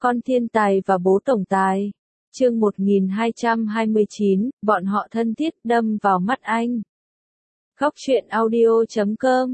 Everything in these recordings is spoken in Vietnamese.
Con thiên tài và bố tổng tài. Chương 1229, bọn họ thân thiết đâm vào mắt anh. Góc truyện audio.com.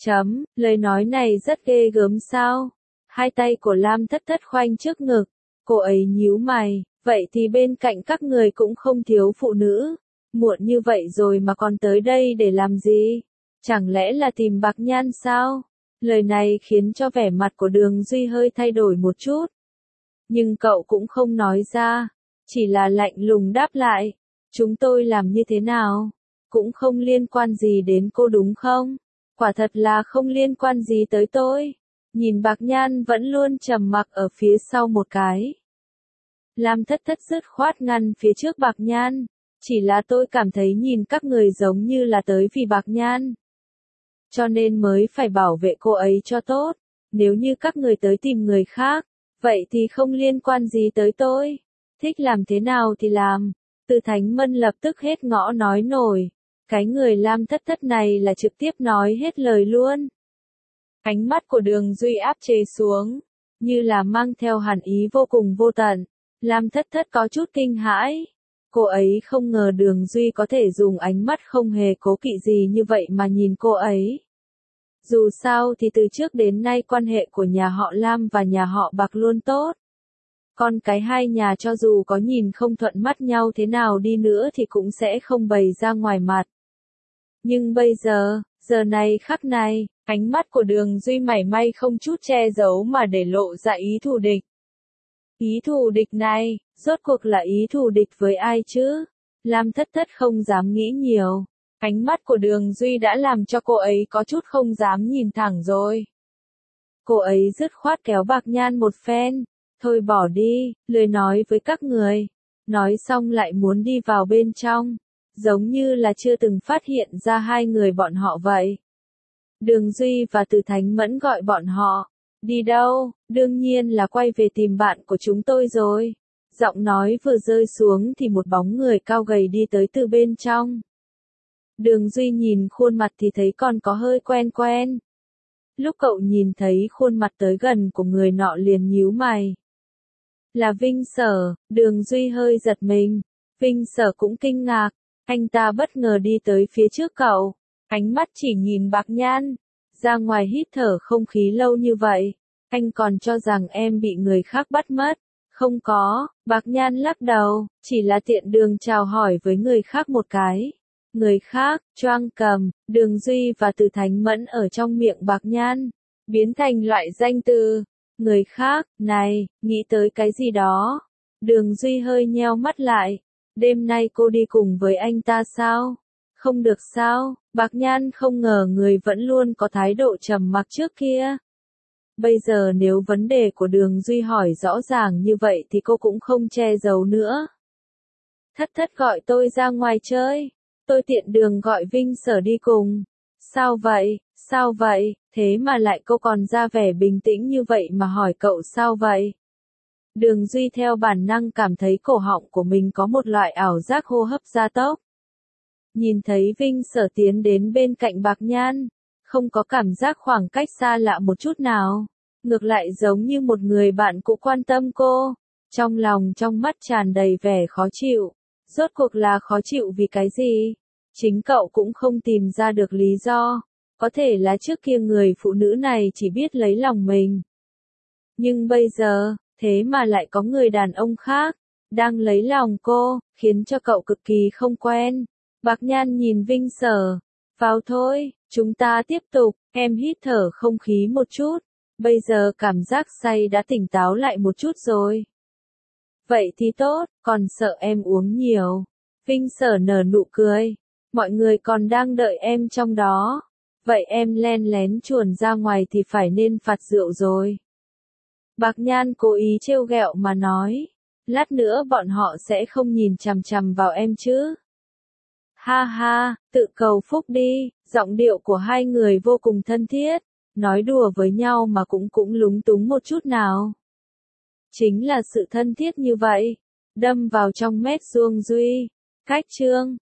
Lời nói này rất ghê gớm sao? Hai tay của Lam Thất Thất khoanh trước ngực, cô ấy nhíu mày, vậy thì bên cạnh các người cũng không thiếu phụ nữ. Muộn như vậy rồi mà còn tới đây để làm gì? Chẳng lẽ là tìm Bạc Nhan sao? Lời này khiến cho vẻ mặt của Đường Duy hơi thay đổi một chút. Nhưng cậu cũng không nói ra, chỉ là lạnh lùng đáp lại. Chúng tôi làm như thế nào? Cũng không liên quan gì đến cô đúng không? Quả thật là không liên quan gì tới tôi. Nhìn Bạc Nhan vẫn luôn trầm mặc ở phía sau một cái. Lam Thất Thất dứt khoát ngăn phía trước Bạc Nhan. Chỉ là tôi cảm thấy nhìn các người giống như là tới vì Bạc Nhan. Cho nên mới phải bảo vệ cô ấy cho tốt. Nếu như các người tới tìm người khác, vậy thì không liên quan gì tới tôi. Thích làm thế nào thì làm. Từ Thánh Mân lập tức hết ngõ nói nổi. Cái người Lam Thất Thất này là trực tiếp nói hết lời luôn. Ánh mắt của Đường Duy áp chế xuống, như là mang theo hàn ý vô cùng vô tận. Lam Thất Thất có chút kinh hãi. Cô ấy không ngờ Đường Duy có thể dùng ánh mắt không hề cố kỵ gì như vậy mà nhìn cô ấy. Dù sao thì từ trước đến nay quan hệ của nhà họ Lam và nhà họ Bạc luôn tốt. Con cái hai nhà cho dù có nhìn không thuận mắt nhau thế nào đi nữa thì cũng sẽ không bày ra ngoài mặt. Nhưng bây giờ, giờ này khắc này, ánh mắt của Đường Duy mảy may không chút che giấu mà để lộ ra ý thù địch. Ý thù địch này, rốt cuộc là ý thù địch với ai chứ? Lam Thất Thất không dám nghĩ nhiều. Ánh mắt của Đường Duy đã làm cho cô ấy có chút không dám nhìn thẳng rồi. Cô ấy dứt khoát kéo Bạc Nhan một phen. Thôi bỏ đi, lười nói với các người. Nói xong lại muốn đi vào bên trong. Giống như là chưa từng phát hiện ra hai người bọn họ vậy. Đường Duy và Từ Thánh Mẫn gọi bọn họ. Đi đâu? Đương nhiên là quay về tìm bạn của chúng tôi rồi. Giọng nói vừa rơi xuống thì một bóng người cao gầy đi tới từ bên trong. Đường Duy nhìn khuôn mặt thì thấy còn có hơi quen quen. Lúc cậu nhìn thấy khuôn mặt tới gần của người nọ liền nhíu mày. Là Vinh Sở. Đường Duy hơi giật mình. Vinh Sở cũng kinh ngạc. Anh ta bất ngờ đi tới phía trước cậu. Ánh mắt chỉ nhìn Bạc Nhan. Ra ngoài hít thở không khí lâu như vậy. Anh còn cho rằng em bị người khác bắt mất. Không có, Bạc Nhan lắc đầu. Chỉ là tiện đường chào hỏi với người khác một cái. Người khác, Choang Cầm, Đường Duy và Từ Thánh Mẫn ở trong miệng Bạc Nhan. Biến thành loại danh từ. Người khác, này, nghĩ tới cái gì đó. Đường Duy hơi nheo mắt lại. Đêm nay cô đi cùng với anh ta sao? Không được sao? Bạc Nhan không ngờ người vẫn luôn có thái độ trầm mặc trước kia. Bây giờ nếu vấn đề của Đường Duy hỏi rõ ràng như vậy thì cô cũng không che giấu nữa. Thất Thất gọi tôi ra ngoài chơi. Tôi tiện đường gọi Vinh Sở đi cùng. Sao vậy? Sao vậy? Thế mà lại cô còn ra vẻ bình tĩnh như vậy mà hỏi cậu sao vậy? Đường Duy theo bản năng cảm thấy cổ họng của mình có một loại ảo giác hô hấp gia tốc. Nhìn thấy Vinh Sở tiến đến bên cạnh Bạc Nhan, không có cảm giác khoảng cách xa lạ một chút nào. Ngược lại giống như một người bạn cũ quan tâm cô. Trong lòng trong mắt tràn đầy vẻ khó chịu. Rốt cuộc là khó chịu vì cái gì? Chính cậu cũng không tìm ra được lý do. Có thể là trước kia người phụ nữ này chỉ biết lấy lòng mình. Nhưng bây giờ, thế mà lại có người đàn ông khác, đang lấy lòng cô, khiến cho cậu cực kỳ không quen. Bạc Nhan nhìn Vinh Sở. Vào thôi, chúng ta tiếp tục, em hít thở không khí một chút. Bây giờ cảm giác say đã tỉnh táo lại một chút rồi. Vậy thì tốt, còn sợ em uống nhiều. Vinh Sở nở nụ cười. Mọi người còn đang đợi em trong đó. Vậy em len lén chuồn ra ngoài thì phải nên phạt rượu rồi. Bạc Nhan cố ý trêu ghẹo mà nói. Lát nữa bọn họ sẽ không nhìn chằm chằm vào em chứ. Ha ha, tự cầu phúc đi. Giọng điệu của hai người vô cùng thân thiết. Nói đùa với nhau mà cũng lúng túng một chút nào. Chính là sự thân thiết như vậy. Đâm vào trong mét Duy. Cách chương